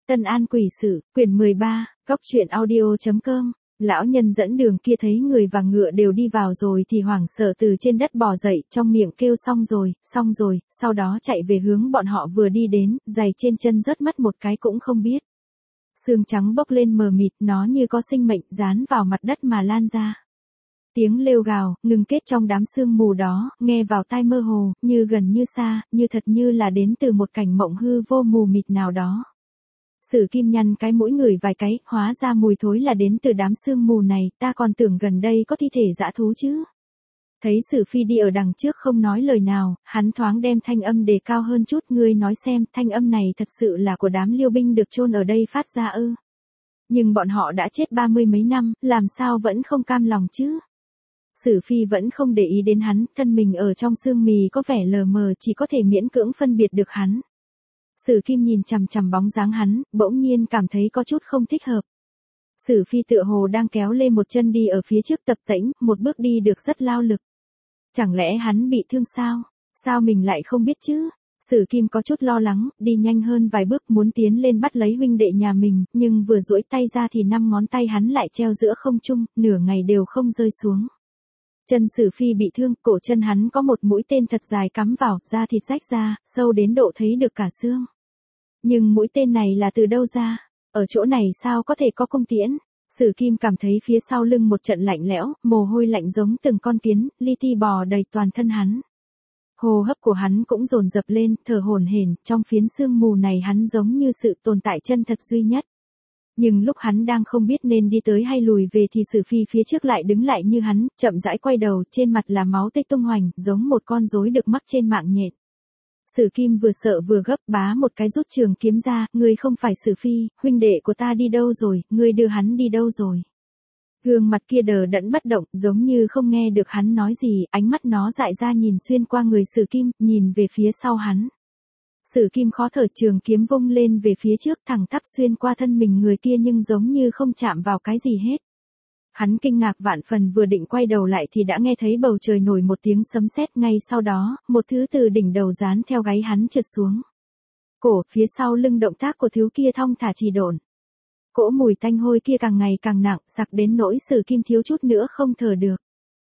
Tân An quỷ sự, quyển 13, góc truyện audio.com. Lão nhân dẫn đường kia thấy người và ngựa đều đi vào rồi thì hoảng sợ từ trên đất bò dậy, trong miệng kêu xong rồi, sau đó chạy về hướng bọn họ vừa đi đến, giày trên chân rớt mất một cái cũng không biết. Sương trắng bốc lên mờ mịt, nó như có sinh mệnh dán vào mặt đất mà lan ra. Tiếng lêu gào, ngừng kết trong đám sương mù đó, nghe vào tai mơ hồ, như gần như xa, như thật như là đến từ một cảnh mộng hư vô mù mịt nào đó. Sử Kim nhăn cái mũi ngửi vài cái, hóa ra mùi thối là đến từ đám sương mù này, ta còn tưởng gần đây có thi thể dã thú chứ. Thấy Sử Phi đi ở đằng trước không nói lời nào, hắn thoáng đem thanh âm đề cao hơn chút, ngươi nói xem, thanh âm này thật sự là của đám liêu binh được chôn ở đây phát ra ư? Nhưng bọn họ đã chết 30 mấy năm, làm sao vẫn không cam lòng chứ? Sử Phi vẫn không để ý đến hắn, thân mình ở trong sương mì có vẻ lờ mờ, chỉ có thể miễn cưỡng phân biệt được hắn. Sử Kim nhìn chằm chằm bóng dáng hắn, bỗng nhiên cảm thấy có chút không thích hợp. Sử Phi tựa hồ đang kéo lê một chân đi ở phía trước tập tễnh, một bước đi được rất lao lực. Chẳng lẽ hắn bị thương sao? Sao mình lại không biết chứ? Sử Kim có chút lo lắng, đi nhanh hơn vài bước muốn tiến lên bắt lấy huynh đệ nhà mình, nhưng vừa duỗi tay ra thì 5 ngón tay hắn lại treo giữa không trung, nửa ngày đều không rơi xuống. Chân Sử Phi bị thương, cổ chân hắn có một mũi tên thật dài cắm vào, da thịt rách ra, sâu đến độ thấy được cả xương. Nhưng mũi tên này là từ đâu ra? Ở chỗ này sao có thể có cung tiễn? Sử Kim cảm thấy phía sau lưng một trận lạnh lẽo, mồ hôi lạnh giống từng con kiến, li ti bò đầy toàn thân hắn. Hô hấp của hắn cũng dồn dập lên, thở hổn hển, trong phiến sương mù này hắn giống như sự tồn tại chân thật duy nhất. Nhưng lúc hắn đang không biết nên đi tới hay lùi về thì Sử Phi phía trước lại đứng lại như hắn, chậm rãi quay đầu, trên mặt là máu tươi tung hoành, giống một con rối được mắc trên mạng nhện. Sử Kim vừa sợ vừa gấp, bá một cái rút trường kiếm ra, ngươi không phải Sử Phi, huynh đệ của ta đi đâu rồi, ngươi đưa hắn đi đâu rồi. Gương mặt kia đờ đẫn bất động, giống như không nghe được hắn nói gì, ánh mắt nó dại ra nhìn xuyên qua người Sử Kim, nhìn về phía sau hắn. Sử Kim khó thở, trường kiếm vung lên về phía trước, thẳng tắp xuyên qua thân mình người kia nhưng giống như không chạm vào cái gì hết. Hắn kinh ngạc vạn phần, vừa định quay đầu lại thì đã nghe thấy bầu trời nổi một tiếng sấm sét, ngay sau đó, một thứ từ đỉnh đầu dán theo gáy hắn trượt xuống. Cổ, phía sau lưng động tác của thứ kia thong thả trì độn. Cỗ mùi tanh hôi kia càng ngày càng nặng, sặc đến nỗi Sử Kim thiếu chút nữa không thở được.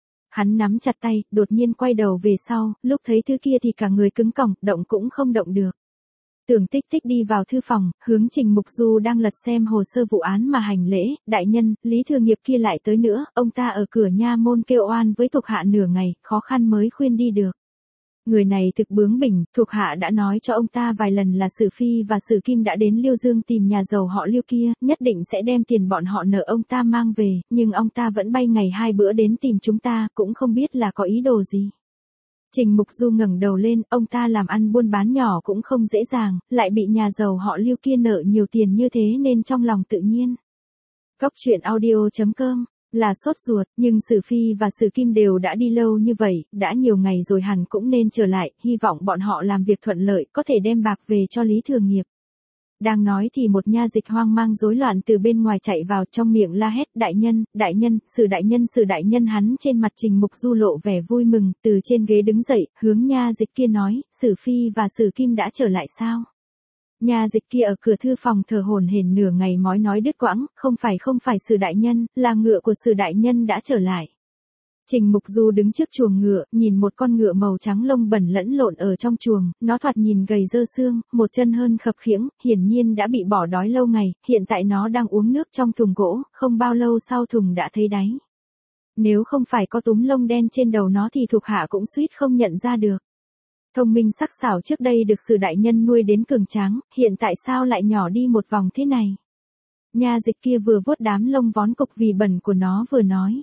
Hắn nắm chặt tay, đột nhiên quay đầu về sau, lúc thấy thứ kia thì cả người cứng cỏng, động cũng không động được. Tưởng Tích Tích đi vào thư phòng, hướng Trình Mục Du đang lật xem hồ sơ vụ án mà hành lễ, đại nhân, Lý Thừa Nghiệp kia lại tới nữa, ông ta ở cửa nha môn kêu oan với thuộc hạ nửa ngày, khó khăn mới khuyên đi được. Người này thực bướng bỉnh, thuộc hạ đã nói cho ông ta vài lần là Sử Phi và Sử Kim đã đến Liêu Dương tìm nhà giàu họ Liêu kia, nhất định sẽ đem tiền bọn họ nợ ông ta mang về, nhưng ông ta vẫn bay ngày 2 bữa đến tìm chúng ta, cũng không biết là có ý đồ gì. Trình Mục Du ngẩng đầu lên, ông ta làm ăn buôn bán nhỏ cũng không dễ dàng, lại bị nhà giàu họ Liêu kia nợ nhiều tiền như thế nên trong lòng tự nhiên. Góc truyện audio.com, là sốt ruột, nhưng Sử Phi và Sử Kim đều đã đi lâu như vậy, đã nhiều ngày rồi hẳn cũng nên trở lại, hy vọng bọn họ làm việc thuận lợi, có thể đem bạc về cho Lý Thừa Nghiệp. Đang nói thì một nha dịch hoang mang rối loạn từ bên ngoài chạy vào, trong miệng la hét, đại nhân, Sử đại nhân. Hắn trên mặt Trình Mục Du lộ vẻ vui mừng, từ trên ghế đứng dậy, hướng nha dịch kia nói, Sử Phi và Sử Kim đã trở lại sao? Nha dịch kia ở cửa thư phòng thở hổn hển nửa ngày mới nói đứt quãng, không phải Sử đại nhân, là ngựa của Sử đại nhân đã trở lại. Trình Mục Du đứng trước chuồng ngựa, nhìn một con ngựa màu trắng lông bẩn lẫn lộn ở trong chuồng, nó thoạt nhìn gầy dơ xương, một chân hơn khập khiễng, hiển nhiên đã bị bỏ đói lâu ngày, hiện tại nó đang uống nước trong thùng gỗ, không bao lâu sau thùng đã thấy đáy. Nếu không phải có túm lông đen trên đầu nó thì thuộc hạ cũng suýt không nhận ra được. Thông minh sắc sảo trước đây được Sử đại nhân nuôi đến cường tráng, hiện tại sao lại nhỏ đi một vòng thế này? Nha dịch kia vừa vuốt đám lông vón cục vì bẩn của nó vừa nói.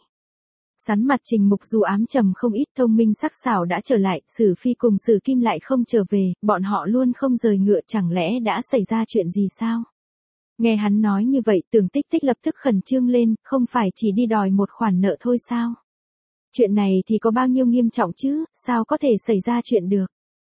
Sắn mặt Trình Mục Du ám trầm không ít, thông minh sắc sảo đã trở lại, Sử Phi cùng Sử Kim lại không trở về, bọn họ luôn không rời ngựa, chẳng lẽ đã xảy ra chuyện gì sao? Nghe hắn nói như vậy, Tưởng Tích Tích lập tức khẩn trương lên, không phải chỉ đi đòi một khoản nợ thôi sao? Chuyện này thì có bao nhiêu nghiêm trọng chứ, sao có thể xảy ra chuyện được?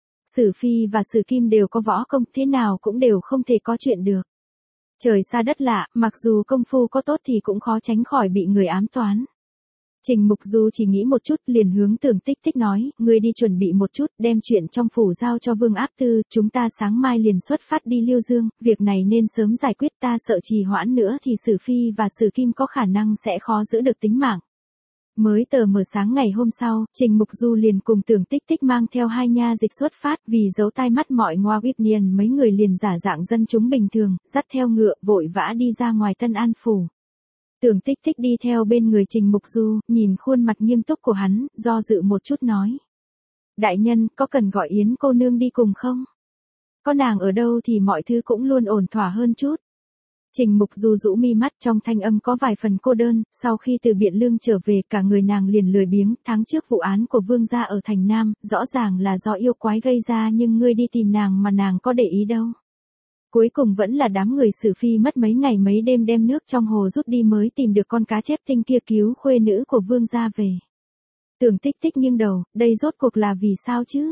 Sử Phi và Sử Kim đều có võ công, thế nào cũng đều không thể có chuyện được. Trời xa đất lạ, mặc dù công phu có tốt thì cũng khó tránh khỏi bị người ám toán. Trình Mục Du chỉ nghĩ một chút liền hướng Tưởng Tích Tích nói, ngươi đi chuẩn bị một chút, đem chuyện trong phủ giao cho Vương Áp Tư, chúng ta sáng mai liền xuất phát đi Liêu Dương, việc này nên sớm giải quyết, ta sợ trì hoãn nữa thì Sử Phi và Sử Kim có khả năng sẽ khó giữ được tính mạng. Mới tờ mờ sáng ngày hôm sau, Trình Mục Du liền cùng Tưởng Tích Tích mang theo hai nha dịch xuất phát, vì giấu tai mắt mọi ngoa Whitnian mấy người liền giả dạng dân chúng bình thường, dắt theo ngựa, vội vã đi ra ngoài Tân An Phủ. Tưởng Tích Tích đi theo bên người Trình Mục Du, nhìn khuôn mặt nghiêm túc của hắn, do dự một chút nói. Đại nhân, có cần gọi Yến cô nương đi cùng không? Có nàng ở đâu thì mọi thứ cũng luôn ổn thỏa hơn chút. Trình Mục Du rũ mi mắt, trong thanh âm có vài phần cô đơn, sau khi từ Biện Lương trở về cả người nàng liền lười biếng, tháng trước vụ án của Vương gia ở thành Nam, rõ ràng là do yêu quái gây ra nhưng ngươi đi tìm nàng mà nàng có để ý đâu. Cuối cùng vẫn là đám người Sử Phi mất mấy ngày mấy đêm đem nước trong hồ rút đi mới tìm được con cá chép tinh kia cứu khuê nữ của Vương gia về. Tưởng Tích Tích nghiêng đầu, đây rốt cuộc là vì sao chứ?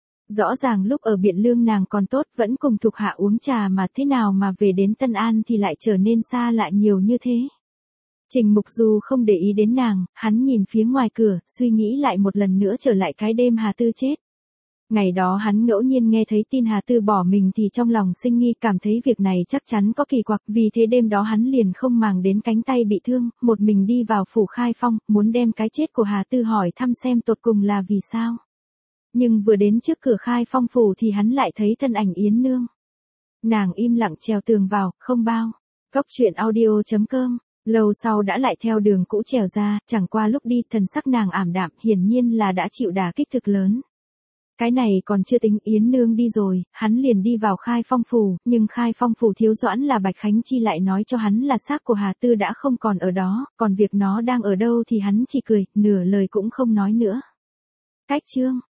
Rõ ràng lúc ở Biện Lương nàng còn tốt, vẫn cùng thuộc hạ uống trà mà thế nào mà về đến Tân An thì lại trở nên xa lạ nhiều như thế. Trình Mục Du không để ý đến nàng, hắn nhìn phía ngoài cửa, suy nghĩ lại một lần nữa trở lại cái đêm Hà Tư chết. Ngày đó hắn ngẫu nhiên nghe thấy tin Hà Tư bỏ mình thì trong lòng sinh nghi, cảm thấy việc này chắc chắn có kỳ quặc, vì thế đêm đó hắn liền không màng đến cánh tay bị thương, một mình đi vào phủ Khai Phong, muốn đem cái chết của Hà Tư hỏi thăm xem tột cùng là vì sao. Nhưng vừa đến trước cửa Khai Phong phủ thì hắn lại thấy thân ảnh Yến Nương. Nàng im lặng trèo tường vào, không bao. Cốc truyện audio.com. Lâu sau đã lại theo đường cũ trèo ra, chẳng qua lúc đi thần sắc nàng ảm đạm, hiển nhiên là đã chịu đả kích thực lớn. Cái này còn chưa tính, Yến Nương đi rồi, hắn liền đi vào Khai Phong phủ, nhưng Khai Phong phủ thiếu doãn là Bạch Khánh Chi lại nói cho hắn là xác của Hà Tư đã không còn ở đó, còn việc nó đang ở đâu thì hắn chỉ cười, nửa lời cũng không nói nữa. Cách chương